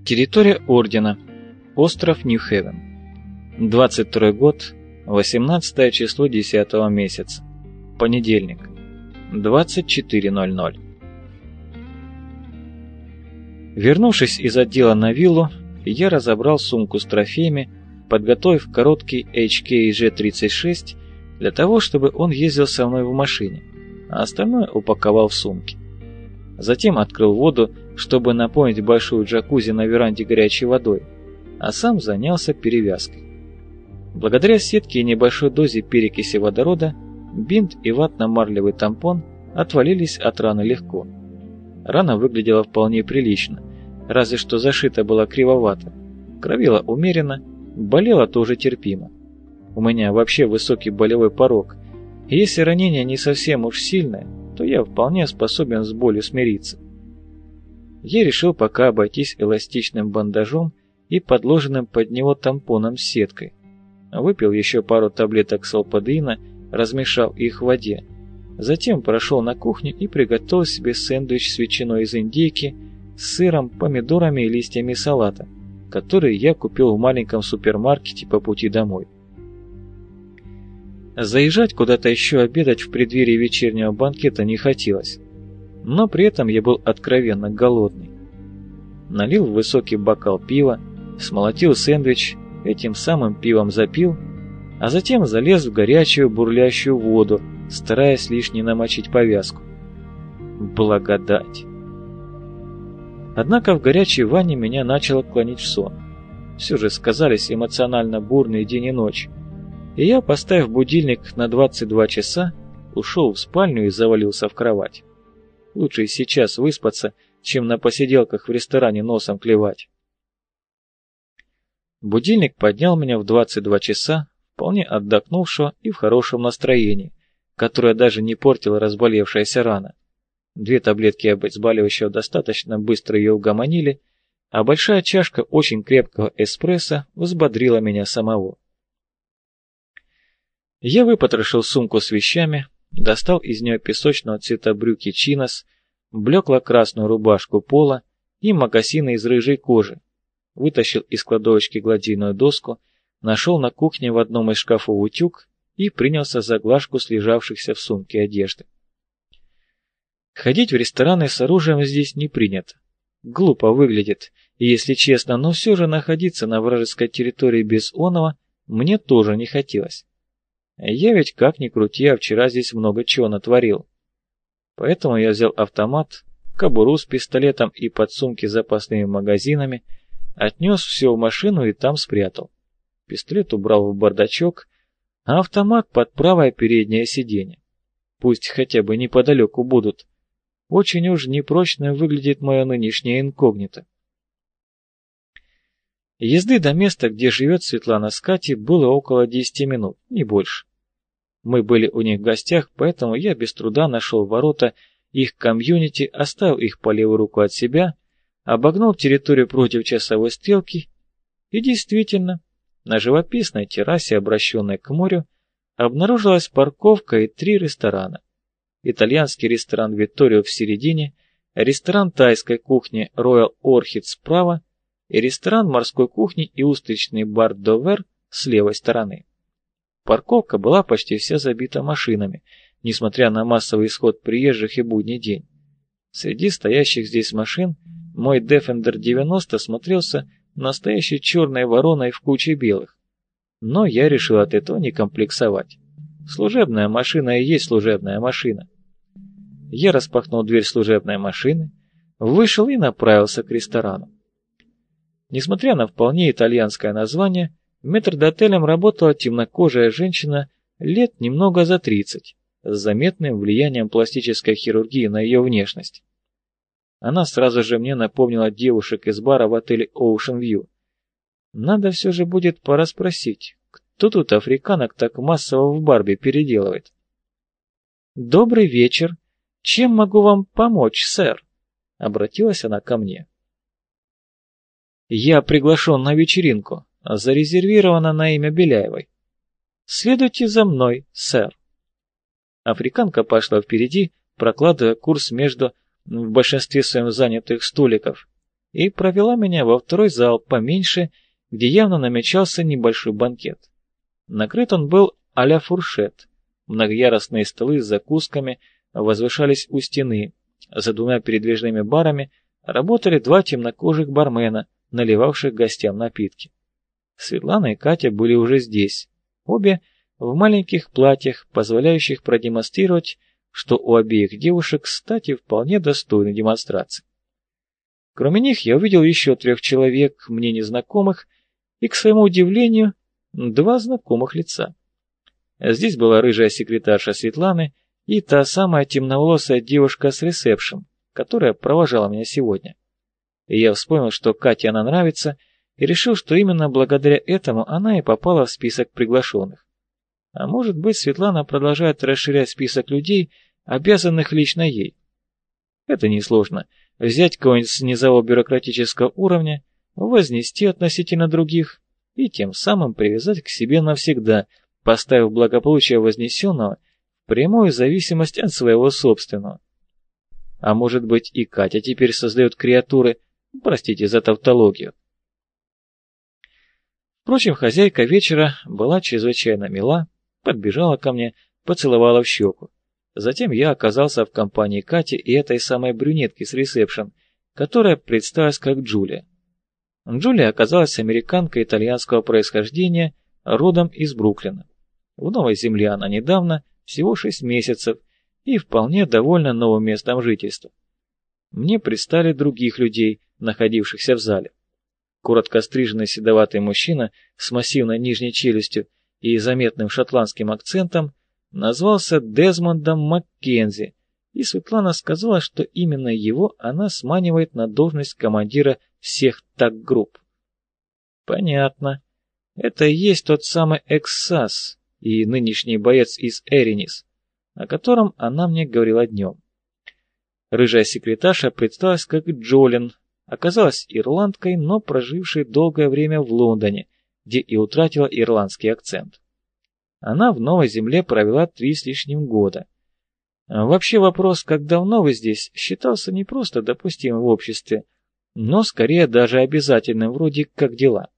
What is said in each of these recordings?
Территория Ордена. Остров Нью-Хевен. 22 год, 18 число 10 месяца. Понедельник. 24:00. Вернувшись из отдела на виллу, я разобрал сумку с трофеями, подготовив короткий HKG-36 для того, чтобы он ездил со мной в машине, а остальное упаковал в сумки. Затем открыл воду, чтобы наполнить большую джакузи на веранде горячей водой, а сам занялся перевязкой. Благодаря сетке и небольшой дозе перекиси водорода, бинт и ватно-марлевый тампон отвалились от раны легко. Рана выглядела вполне прилично, разве что зашита была кривовато, кровила умеренно, болела тоже терпимо. У меня вообще высокий болевой порог, и если ранение не совсем уж сильное, то я вполне способен с болью смириться. Я решил пока обойтись эластичным бандажом и подложенным под него тампоном с сеткой. Выпил еще пару таблеток салпадеина, размешал их в воде. Затем прошел на кухню и приготовил себе сэндвич с ветчиной из индейки, с сыром, помидорами и листьями салата, которые я купил в маленьком супермаркете по пути домой. Заезжать куда-то еще обедать в преддверии вечернего банкета не хотелось, но при этом я был откровенно голодный. Налил в высокий бокал пива, смолотил сэндвич, этим самым пивом запил, а затем залез в горячую бурлящую воду, стараясь лишь не намочить повязку. Благодать! Однако в горячей ванне меня начало клонить в сон. Все же сказались эмоционально бурные день и ночь, и я, поставив будильник на 22 часа, ушел в спальню и завалился в кровать. Лучше и сейчас выспаться, чем на посиделках в ресторане носом клевать. Будильник поднял меня в 22 часа, вполне отдохнувшего и в хорошем настроении, которое даже не портило разболевшаяся рана. 2 таблетки обезболивающего достаточно быстро ее угомонили, а большая чашка очень крепкого эспрессо взбодрила меня самого. Я выпотрошил сумку с вещами, достал из нее песочного цвета брюки чинос, блекло-красную рубашку пола и мокасины из рыжей кожи, вытащил из кладовочки гладильную доску, нашел на кухне в одном из шкафов утюг и принялся за глажку слежавшихся в сумке одежды. Ходить в рестораны с оружием здесь не принято. Глупо выглядит, и если честно, но все же находиться на вражеской территории без оного мне тоже не хотелось. Я ведь как ни крути, а вчера здесь много чего натворил. Поэтому я взял автомат, кобуру с пистолетом и подсумки с запасными магазинами, отнес все в машину и там спрятал. Пистолет убрал в бардачок, а автомат под правое переднее сиденье. Пусть хотя бы неподалеку будут. Очень уж непрочно выглядит мое нынешнее инкогнито. Езды до места, где живет Светлана с Катей, было около 10 минут, не больше. Мы были у них в гостях, поэтому я без труда нашел ворота их комьюнити, оставил их по левую руку от себя, обогнул территорию против часовой стрелки и действительно, на живописной террасе, обращенной к морю, обнаружилась парковка и 3 ресторана. Итальянский ресторан «Витторио» в середине, ресторан тайской кухни «Роял Орхид» справа и ресторан морской кухни и устричный бар «Довер» с левой стороны. Парковка была почти вся забита машинами, несмотря на массовый исход приезжих и будний день. Среди стоящих здесь машин мой Defender 90 смотрелся настоящей черной вороной в куче белых. Но я решил от этого не комплексовать. Служебная машина и есть служебная машина. Я распахнул дверь служебной машины, вышел и направился к ресторану. Несмотря на вполне итальянское название, метрдотелем работала темнокожая женщина лет немного за 30, с заметным влиянием пластической хирургии на ее внешность. Она сразу же мне напомнила девушек из бара в отеле Ocean View. Надо все же будет порасспросить, кто тут африканок так массово в Барби переделывает. «Добрый вечер. Чем могу вам помочь, сэр?» — обратилась она ко мне. «Я приглашен на вечеринку, зарезервирована на имя Беляевой. Следуйте за мной, сэр». Африканка пошла впереди, прокладывая курс между в большинстве своем занятых столиков, и провела меня во второй зал поменьше, где явно намечался небольшой банкет. Накрыт он был а-ля фуршет. Многоярусные столы с закусками возвышались у стены. За двумя передвижными барами работали два темнокожих бармена, наливавших гостям напитки. Светлана и Катя были уже здесь, обе в маленьких платьях, позволяющих продемонстрировать, что у обеих девушек, кстати, вполне достойны демонстрации. Кроме них я увидел еще 3 человек, мне незнакомых, и, к своему удивлению, 2 знакомых лица. Здесь была рыжая секретарша Светланы и та самая темноволосая девушка с ресепшн, которая провожала меня сегодня. И я вспомнил, что Кате она нравится, и решил, что именно благодаря этому она и попала в список приглашенных. А может быть, Светлана продолжает расширять список людей, обязанных лично ей. Это несложно. Взять кого-нибудь с низового бюрократического уровня, вознести относительно других и тем самым привязать к себе навсегда, поставив благополучие вознесенного в прямую зависимость от своего собственного. А может быть, и Катя теперь создает креатуры, простите за тавтологию. Впрочем, хозяйка вечера была чрезвычайно мила, подбежала ко мне, поцеловала в щеку. Затем я оказался в компании Кати и этой самой брюнетки с ресепшн, которая представилась как Джулия. Джулия оказалась американкой итальянского происхождения, родом из Бруклина. В Новой Земле она недавно, всего 6 месяцев, и вполне довольна новым местом жительства. Мне предстали других людей, находившихся в зале. Коротко стриженный седоватый мужчина с массивной нижней челюстью и заметным шотландским акцентом назвался Дезмондом Маккензи, и Светлана сказала, что именно его она сманивает на должность командира всех ТАГ-групп. Понятно. Это и есть тот самый Эксас и нынешний боец из Эринис, о котором она мне говорила днем. Рыжая секретарша представилась как Джолин, оказалась ирландкой, но прожившей долгое время в Лондоне, где и утратила ирландский акцент. Она в Новой Земле провела 3 с лишним года. Вообще вопрос, как давно вы здесь, считался не просто допустимым в обществе, но скорее даже обязательным, вроде как дела.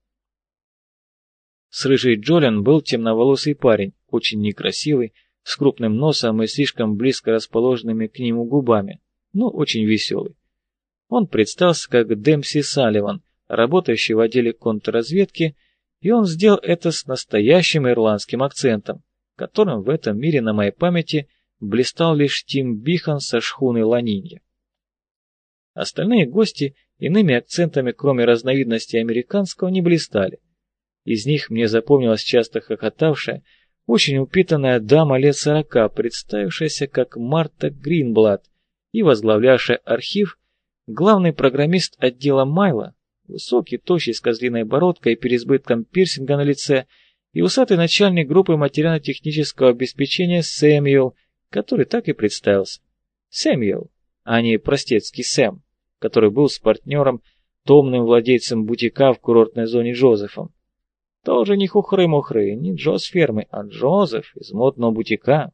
С рыжей Джолин был темноволосый парень, очень некрасивый, с крупным носом и слишком близко расположенными к нему губами, но очень веселый. Он представился как Дэмси Салливан, работающий в отделе контрразведки, и он сделал это с настоящим ирландским акцентом, которым в этом мире на моей памяти блистал лишь Тим Бихан со шхуны Ланинья. Остальные гости иными акцентами, кроме разновидности американского, не блистали. Из них мне запомнилась часто хохотавшая, очень упитанная дама лет 40, представившаяся как Марта Гринблад и возглавлявшая архив, главный программист отдела Майла, высокий, тощий, с козлиной бородкой и переизбытком пирсинга на лице, и усатый начальник группы материально-технического обеспечения Сэмюэл, который так и представился. Сэмюэл, а не простецкий Сэм, который был с партнером, томным владельцем бутика в курортной зоне Джозефом. Тоже не хухры-мухры, не Джо с фермы, а Джозеф из модного бутика.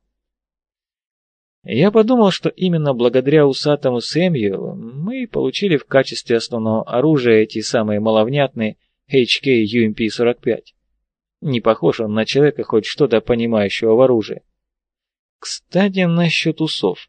Я подумал, что именно благодаря усатому Сэмюэлу мы получили в качестве основного оружия эти самые маловнятные HK UMP-45. Не похож он на человека, хоть что-то понимающего в оружии. Кстати, насчет усов.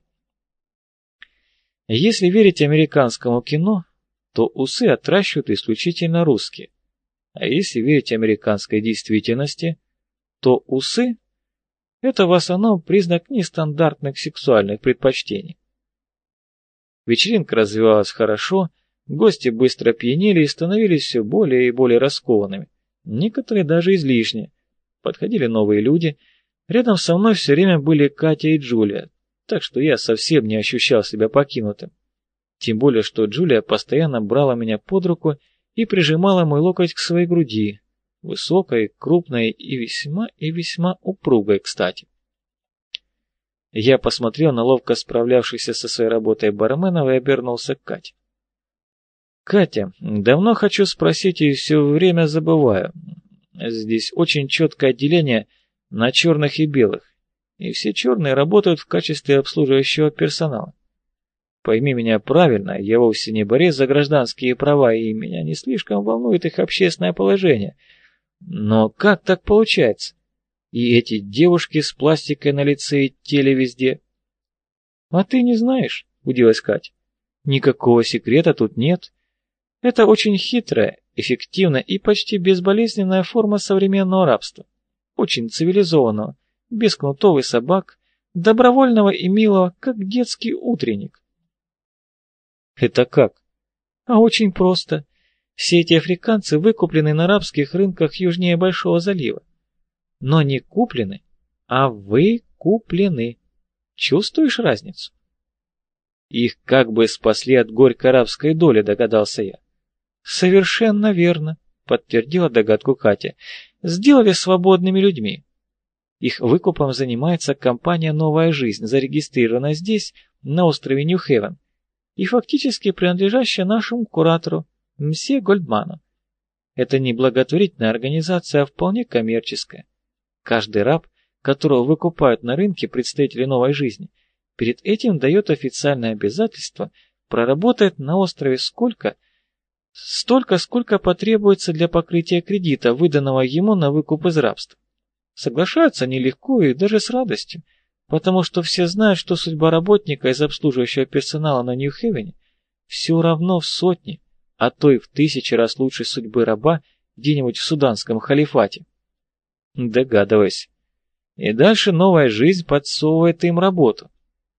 Если верить американскому кино, то усы отращивают исключительно русские. А если верить американской действительности, то усы – это в основном признак нестандартных сексуальных предпочтений. Вечеринка развивалась хорошо, гости быстро пьянели и становились все более и более раскованными, некоторые даже излишне. Подходили новые люди, рядом со мной все время были Катя и Джулия, так что я совсем не ощущал себя покинутым. Тем более, что Джулия постоянно брала меня под руку и прижимала мой локоть к своей груди, высокой, крупной и весьма упругой, кстати. Я посмотрел на ловко справлявшихся со своей работой барменов и обернулся к Кате. «Катя, давно хочу спросить и все время забываю. Здесь очень четкое отделение на черных и белых, и все черные работают в качестве обслуживающего персонала. Пойми меня правильно, я вовсе не борец за гражданские права, и меня не слишком волнует их общественное положение. Но как так получается? И эти девушки с пластикой на лице и теле везде. А ты не знаешь, удивилась Катя. Никакого секрета тут нет. Это очень хитрая, эффективная и почти безболезненная форма современного рабства. Очень цивилизованного, без кнутов и собак, добровольного и милого, как детский утренник. Это как? А очень просто. Все эти африканцы выкуплены на арабских рынках южнее Большого залива. Но не куплены, а выкуплены. Чувствуешь разницу? Их как бы спасли от горькой арабской доли, догадался я. Совершенно верно, подтвердила догадку Катя. Сделали свободными людьми. Их выкупом занимается компания «Новая жизнь», зарегистрированная здесь, на острове Нью-Хевен, и фактически принадлежащая нашему куратору, мсье Гольдману. Это не благотворительная организация, а вполне коммерческая. Каждый раб, которого выкупают на рынке представители «Новой жизни», перед этим дает официальное обязательство проработать на острове столько, сколько потребуется для покрытия кредита, выданного ему на выкуп из рабства. Соглашаются они легко и даже с радостью, потому что все знают, что судьба работника из обслуживающего персонала на Нью-Хевене все равно в сотни, а то и в 1000 раз лучше судьбы раба где-нибудь в суданском халифате. Догадываюсь. И дальше «Новая жизнь» подсовывает им работу.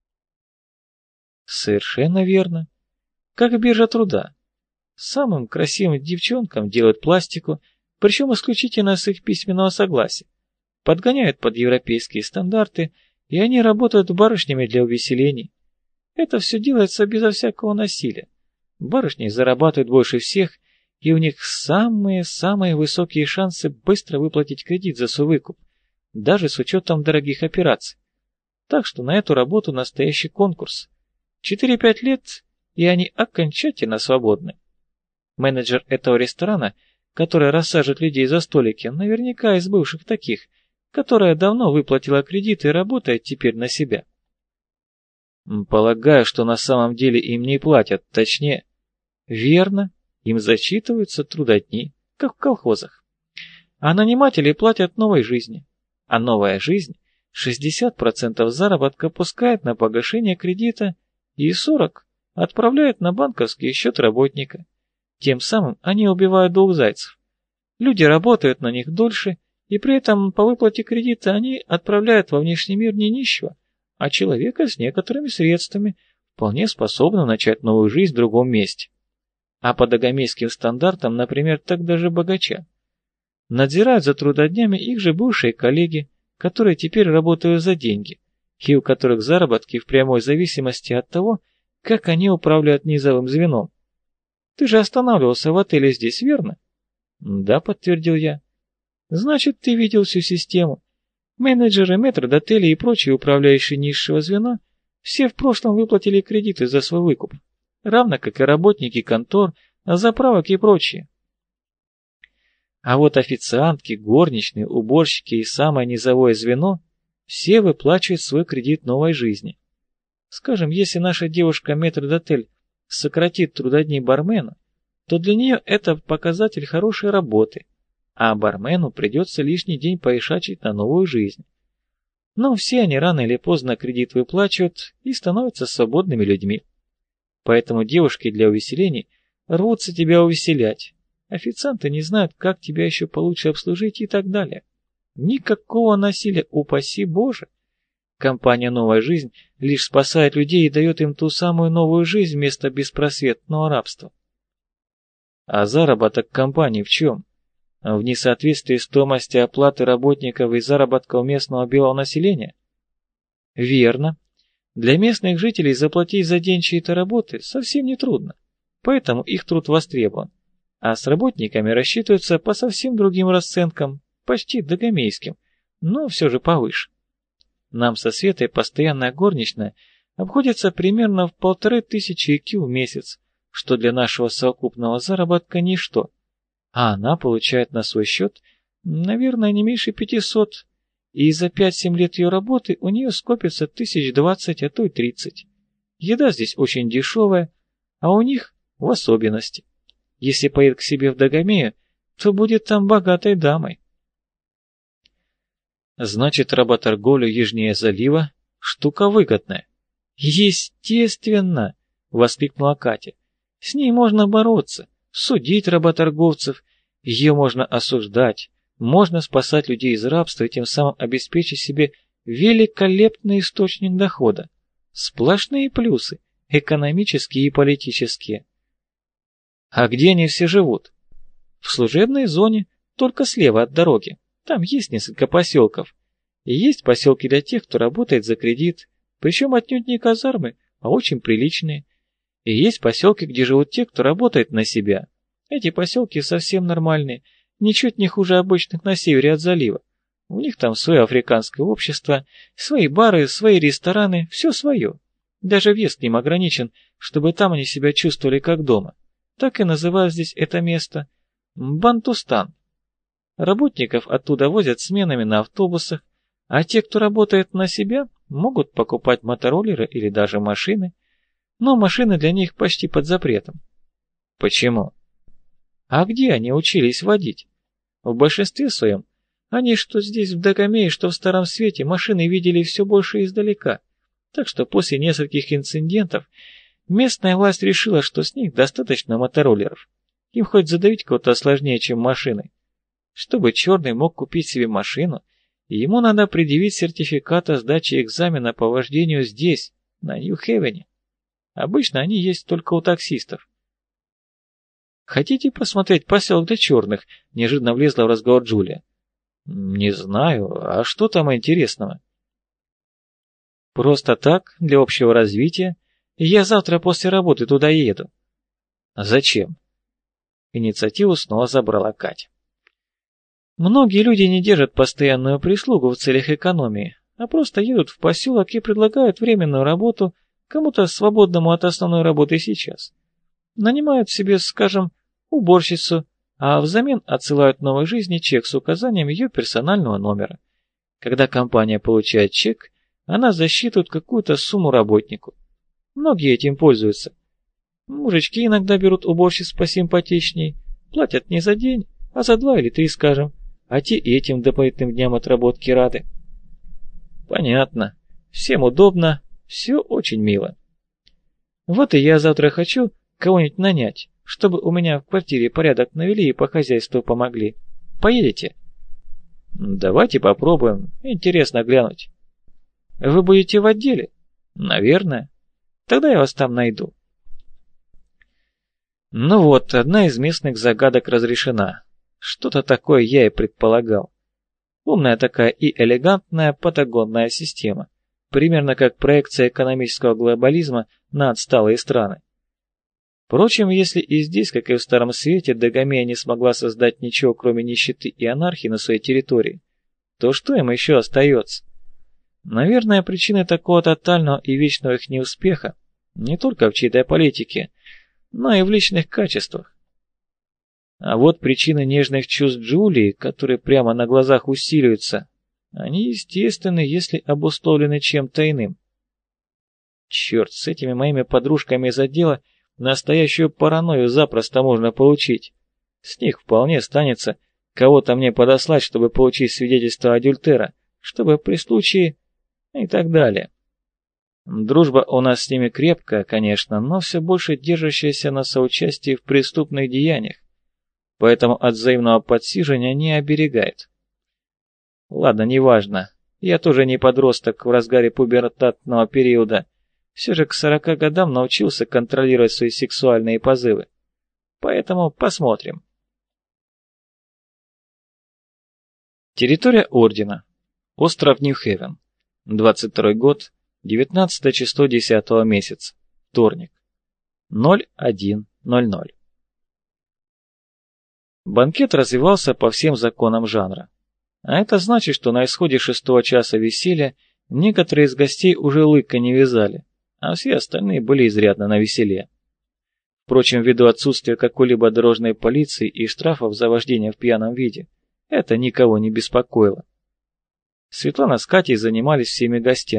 Совершенно верно. Как биржа труда. Самым красивым девчонкам делают пластику, причем исключительно с их письменного согласия. Подгоняют под европейские стандарты, и они работают барышнями для увеселений. Это все делается безо всякого насилия. Барышни зарабатывают больше всех, и у них самые-самые высокие шансы быстро выплатить кредит за свой выкуп, даже с учетом дорогих операций. Так что на эту работу настоящий конкурс. 4-5 лет, и они окончательно свободны. Менеджер этого ресторана, который рассаживает людей за столики, наверняка из бывших таких, которая давно выплатила кредит и работает теперь на себя. Полагаю, что на самом деле им не платят, точнее. Верно, им зачитываются трудодни, как в колхозах. А наниматели платят «Новой жизни». А «Новая жизнь» 60% заработка пускает на погашение кредита и 40% отправляет на банковский счет работника. Тем самым они убивают двух зайцев. Люди работают на них дольше, и при этом по выплате кредита они отправляют во внешний мир не нищего, а человека с некоторыми средствами, вполне способного начать новую жизнь в другом месте. А по дагомейским стандартам, например, так даже богача. Надзирают за трудоднями их же бывшие коллеги, которые теперь работают за деньги, и у которых заработки в прямой зависимости от того, как они управляют низовым звеном. Ты же останавливался в отеле здесь, верно? Да, подтвердил я. Значит, ты видел всю систему. Менеджеры, метрдотели и прочие управляющие низшего звена все в прошлом выплатили кредиты за свой выкуп, равно как и работники контор, заправок и прочие. А вот официантки, горничные, уборщики и самое низовое звено все выплачивают свой кредит новой жизни. Скажем, если наша девушка-метрдотель сократит трудодни бармену, то для нее это показатель хорошей работы, а бармену придется лишний день поишачить на новую жизнь. Но все они рано или поздно кредит выплачивают и становятся свободными людьми. Поэтому девушки для увеселений рвутся тебя увеселять. Официанты не знают, как тебя еще получше обслужить и так далее. Никакого насилия, упаси Боже. Компания «Новая жизнь» лишь спасает людей и дает им ту самую новую жизнь вместо беспросветного рабства. А заработок компании в чем? В несоответствии стоимости оплаты работников и заработков местного белого населения? Верно. Для местных жителей заплатить за день чьей-то работы совсем не трудно, поэтому их труд востребован. А с работниками рассчитываются по совсем другим расценкам, почти дагомейским, но все же повыше. Нам со Светой постоянная горничная обходится примерно в 1500 IQ в месяц, что для нашего совокупного заработка ничто, а она получает на свой счет, наверное, не меньше 500, и за 5-7 лет ее работы у нее скопится 1020, а то и 30. Еда здесь очень дешевая, а у них в особенности. Если поедет к себе в Дагомею, то будет там богатой дамой. Значит, работорговля южнее залива – штука выгодная. Естественно, воскликнула Катя. С ней можно бороться, судить работорговцев, ее можно осуждать, можно спасать людей из рабства и тем самым обеспечить себе великолепный источник дохода. Сплошные плюсы, экономические и политические. А где они все живут? В служебной зоне, только слева от дороги. Там есть несколько поселков. И есть поселки для тех, кто работает за кредит, причем отнюдь не казармы, а очень приличные. И есть поселки, где живут те, кто работает на себя. Эти поселки совсем нормальные, ничуть не хуже обычных на севере от залива. У них там свое африканское общество, свои бары, свои рестораны, все свое. Даже въезд к ним ограничен, чтобы там они себя чувствовали как дома. Так и называют здесь это место Бантустан. Работников оттуда возят сменами на автобусах, а те, кто работает на себя, могут покупать мотороллеры или даже машины. Но машины для них почти под запретом. Почему? А где они учились водить? В большинстве своем они что здесь в Дагомее, что в Старом Свете машины видели все больше издалека. Так что после нескольких инцидентов местная власть решила, что с них достаточно мотороллеров. Им хоть задавить кого-то сложнее, чем машины. Чтобы черный мог купить себе машину, ему надо предъявить сертификат о сдаче экзамена по вождению здесь, на Нью-Хевене. Обычно они есть только у таксистов. «Хотите посмотреть поселок для черных?» – неожиданно влезла в разговор Джулия. «Не знаю. А что там интересного?» «Просто так, для общего развития. Я завтра после работы туда еду». «Зачем?» Инициативу снова забрала Катя. «Многие люди не держат постоянную прислугу в целях экономии, а просто едут в поселок и предлагают временную работу кому-то свободному от основной работы сейчас. Нанимают себе, скажем, уборщицу, а взамен отсылают новой жизни чек с указанием ее персонального номера. Когда компания получает чек, она засчитывает какую-то сумму работнику. Многие этим пользуются. Мужички иногда берут уборщиц посимпатичней, платят не за день, а за 2 или 3, скажем, а те и этим дополнительным дням отработки рады. Понятно. Всем удобно, все очень мило. Вот и я завтра хочу кого-нибудь нанять, чтобы у меня в квартире порядок навели и по хозяйству помогли. Поедете? Давайте попробуем, интересно глянуть. Вы будете в отделе? Наверное. Тогда я вас там найду. Ну вот, одна из местных загадок разрешена. Что-то такое я и предполагал. Умная такая и элегантная патагонная система. Примерно как проекция экономического глобализма на отсталые страны. Впрочем, если и здесь, как и в Старом Свете, Дагомея не смогла создать ничего, кроме нищеты и анархии на своей территории, то что им еще остается? Наверное, причины такого тотального и вечного их неуспеха не только в чьей-то политике, но и в личных качествах. А вот причины нежных чувств Джулии, которые прямо на глазах усиливаются, они естественны, если обусловлены чем-то иным. Черт, с этими моими подружками из отдела настоящую паранойю запросто можно получить. С них вполне станется кого-то мне подослать, чтобы получить свидетельство адюльтера, чтобы при случае и так далее. Дружба у нас с ними крепкая, конечно, но все больше держащаяся на соучастии в преступных деяниях, поэтому от взаимного подсиживания не оберегает. Ладно, неважно, я тоже не подросток в разгаре пубертатного периода, все же к 40 годам научился контролировать свои сексуальные позывы. Поэтому посмотрим. Территория Ордена. Остров Нью-Хевен. 22 год, 19 число 10 месяца. Вторник. 01:00. Банкет развивался по всем законам жанра. А это значит, что на исходе 6-го часа веселья некоторые из гостей уже лыка не вязали, а все остальные были изрядно навеселе. Впрочем, ввиду отсутствия какой-либо дорожной полиции и штрафов за вождение в пьяном виде, это никого не беспокоило. Светлана с Катей занимались всеми гостями,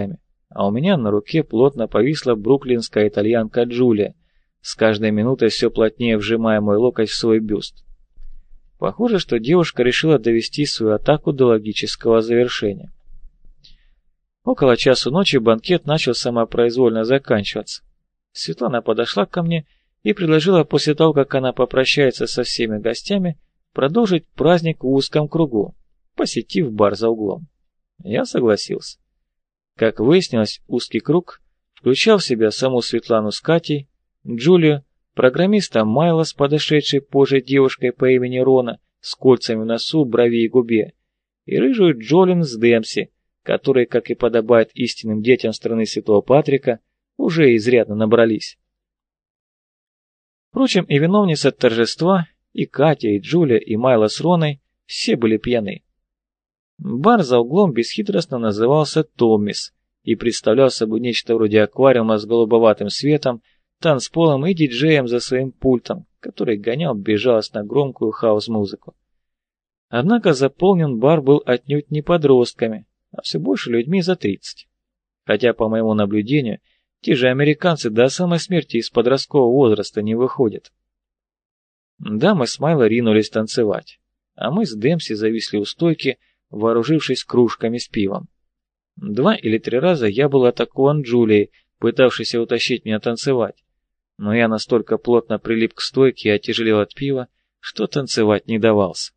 а у меня на руке плотно повисла бруклинская итальянка Джулия, с каждой минутой все плотнее вжимая мой локоть в свой бюст. Похоже, что девушка решила довести свою атаку до логического завершения. Около часу ночи банкет начал самопроизвольно заканчиваться. Светлана подошла ко мне и предложила после того, как она попрощается со всеми гостями, продолжить праздник в узком кругу, посетив бар за углом. Я согласился. Как выяснилось, узкий круг включал в себя саму Светлану с Катей, Джулию, программиста Майла с подошедшей позже девушкой по имени Рона с кольцами в носу, брови и губе, и рыжую Джолин с Демси, которые, как и подобает истинным детям страны Святого Патрика, уже изрядно набрались. Впрочем, и виновница торжества, и Катя, и Джулия, и Майла с Роной все были пьяны. Бар за углом бесхитростно назывался «Томмис» и представлял собой нечто вроде аквариума с голубоватым светом, танцполом и диджеем за своим пультом, который гонял безжалостно громкую хаус-музыку. Однако заполнен бар был отнюдь не подростками, а все больше людьми за 30. Хотя, по моему наблюдению, те же американцы до самой смерти из подросткового возраста не выходят. Да, мы с Майло ринулись танцевать, а мы с Демси зависли у стойки, вооружившись кружками с пивом. 2 или 3 раза я был атакован Джулией, пытавшейся утащить меня танцевать, но я настолько плотно прилип к стойке и отяжелел от пива, что танцевать не давался.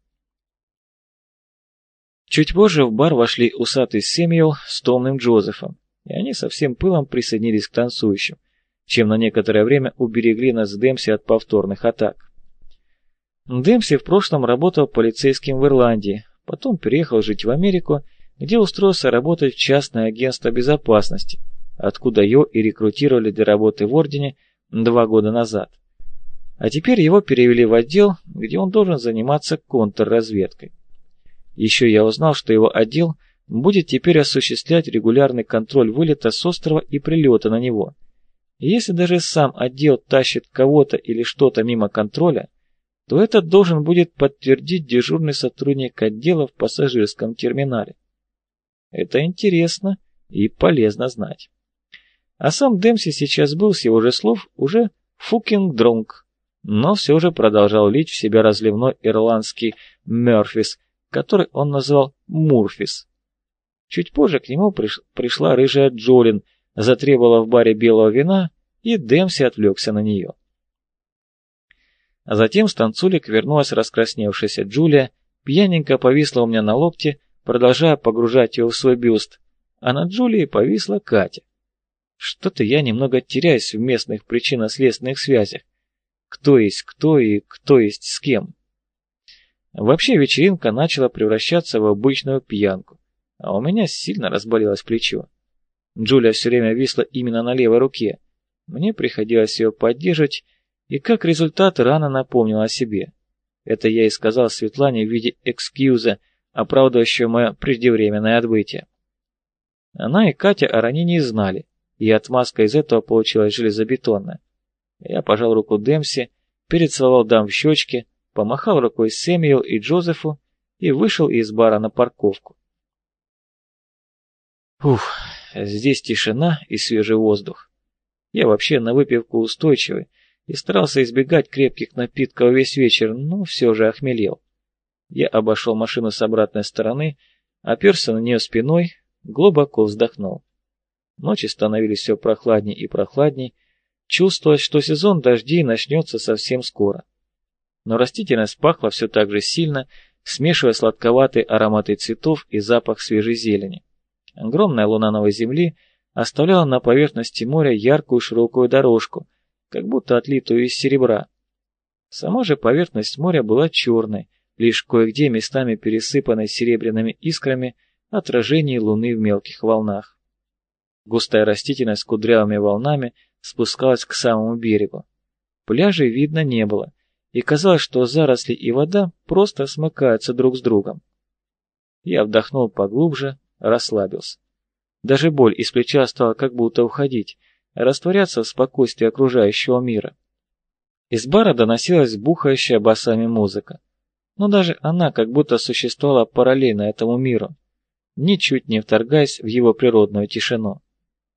Чуть позже в бар вошли усатый Сэмюэл с томным Джозефом, и они со всем пылом присоединились к танцующим, чем на некоторое время уберегли нас с Демси от повторных атак. Демси в прошлом работал полицейским в Ирландии, потом переехал жить в Америку, где устроился работать в частное агентство безопасности, откуда его и рекрутировали для работы в Ордене 2 года назад. А теперь его перевели в отдел, где он должен заниматься контрразведкой. Еще я узнал, что его отдел будет теперь осуществлять регулярный контроль вылета с острова и прилета на него. И если даже сам отдел тащит кого-то или что-то мимо контроля, то это должен будет подтвердить дежурный сотрудник отдела в пассажирском терминале. Это интересно и полезно знать. А сам Демси сейчас был, с его же слов, уже fucking drunk, но все же продолжал лить в себя разливной ирландский Мёрфис, который он назвал Мурфис. Чуть позже к нему пришла рыжая Джолин, затребовала в баре белого вина, и Демси отвлекся на нее. А затем с танцулек вернулась раскрасневшаяся Джулия, пьяненько повисла у меня на локте, продолжая погружать его в свой бюст, а на Джулии повисла Катя. Что-то я немного теряюсь в местных причинно-следственных связях. Кто есть кто и кто есть с кем. Вообще вечеринка начала превращаться в обычную пьянку, а у меня сильно разболелось плечо. Джулия все время висла именно на левой руке. Мне приходилось ее поддерживать, и как результат рано напомнил о себе. Это я и сказал Светлане в виде экскьюза, оправдывающего мое преждевременное отбытие. Она и Катя о ранении знали, и отмазка из этого получилась железобетонная. Я пожал руку Демси, перецеловал дам в щечки, помахал рукой Сэмюэлу и Джозефу и вышел из бара на парковку. Уф, здесь тишина и свежий воздух. Я вообще на выпивку устойчивый и старался избегать крепких напитков весь вечер, но все же охмелел. Я обошел машину с обратной стороны, оперся на нее спиной, глубоко вздохнул. Ночи становились все прохладней и прохладней, чувствовалось, что сезон дождей начнется совсем скоро. Но растительность пахла все так же сильно, смешивая сладковатые ароматы цветов и запах свежей зелени. Огромная луна новой земли оставляла на поверхности моря яркую широкую дорожку, как будто отлитую из серебра. Сама же поверхность моря была черной, лишь кое-где местами пересыпанной серебряными искрами отражений луны в мелких волнах. Густая растительность с кудрявыми волнами спускалась к самому берегу. Пляжей видно не было, и казалось, что заросли и вода просто смыкаются друг с другом. Я вдохнул поглубже, расслабился. Даже боль из плеча стала как будто уходить, растворяться в спокойствии окружающего мира. Из бара доносилась бухающая басами музыка, но даже она как будто существовала параллельно этому миру, ничуть не вторгаясь в его природную тишину.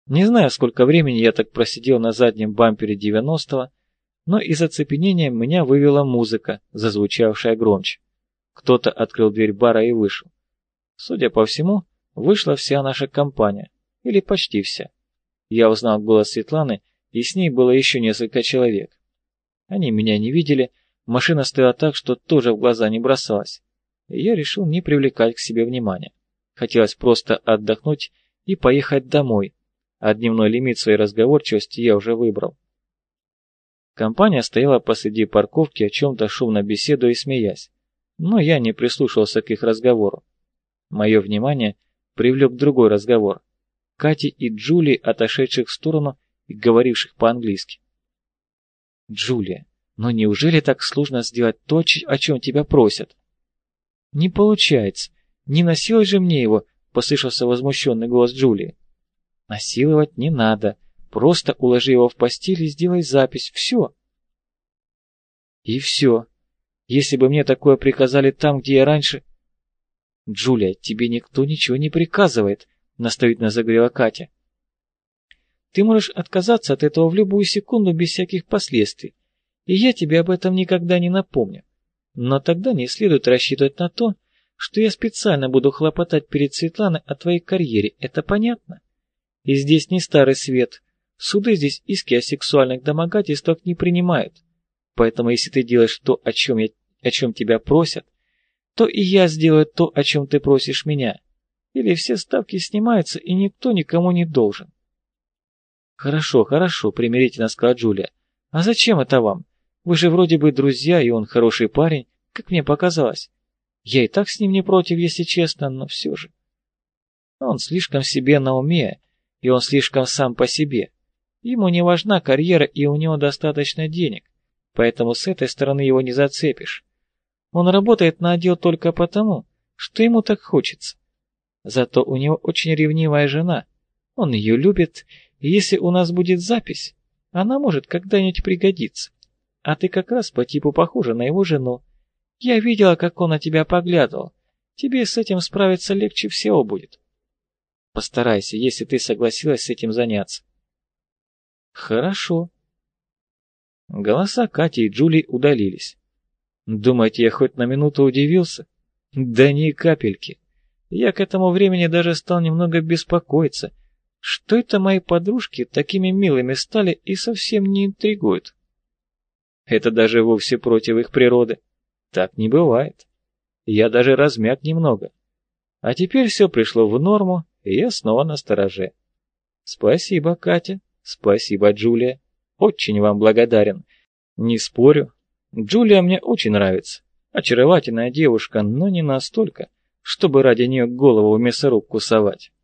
Не знаю, сколько времени я так просидел на заднем бампере 90-го, но из оцепенения меня вывела музыка, зазвучавшая громче. Кто-то открыл дверь бара и вышел. Судя по всему, вышла вся наша компания, или почти вся. Я узнал голос Светланы, и с ней было еще несколько человек. Они меня не видели, машина стояла так, что тоже в глаза не бросалась. И я решил не привлекать к себе внимания. Хотелось просто отдохнуть и поехать домой, а дневной лимит своей разговорчивости я уже выбрал. Компания стояла посреди парковки, о чем-то шумно беседуя и смеясь, но я не прислушивался к их разговору. Мое внимание привлек другой разговор. Кати и Джулии, отошедших в сторону и говоривших по-английски. «Джулия, но неужели так сложно сделать то, о чем тебя просят?» «Не получается. Не насилуй же мне его», — послышался возмущенный голос Джулии. «Насиловать не надо. Просто уложи его в постель и сделай запись. Все». «И все. Если бы мне такое приказали там, где я раньше...» «Джулия, тебе никто ничего не приказывает», — наставительно заговорила Катя. «Ты можешь отказаться от этого в любую секунду без всяких последствий, и я тебе об этом никогда не напомню. Но тогда не следует рассчитывать на то, что я специально буду хлопотать перед Светланой о твоей карьере, это понятно? И здесь не старый свет, суды здесь иски о сексуальных домогательствах не принимают, поэтому если ты делаешь то, о чем тебя просят, то и я сделаю то, о чем ты просишь меня. Или все ставки снимаются, и никто никому не должен». «Хорошо, хорошо», — примирительно сказала Джулия. «А зачем это вам? Вы же вроде бы друзья, и он хороший парень, как мне показалось. Я и так с ним не против, если честно, но все же. Он слишком себе на уме, и он слишком сам по себе. Ему не важна карьера, и у него достаточно денег, поэтому с этой стороны его не зацепишь. Он работает на отдел только потому, что ему так хочется. Зато у него очень ревнивая жена. Он ее любит, и если у нас будет запись, она может когда-нибудь пригодиться. А ты как раз по типу похожа на его жену. Я видела, как он на тебя поглядывал. Тебе с этим справиться легче всего будет. Постарайся, если ты согласилась с этим заняться». «Хорошо». Голоса Кати и Джулии удалились. Думаете, я хоть на минуту удивился? Да ни капельки. Я к этому времени даже стал немного беспокоиться. Что это мои подружки такими милыми стали и совсем не интригуют? Это даже вовсе против их природы. Так не бывает. Я даже размяк немного. А теперь все пришло в норму, и я снова настороже. Спасибо, Катя. Спасибо, Джулия. Очень вам благодарен. Не спорю. Джулия мне очень нравится. Очаровательная девушка, но не настолько, чтобы ради нее голову в мясорубку совать.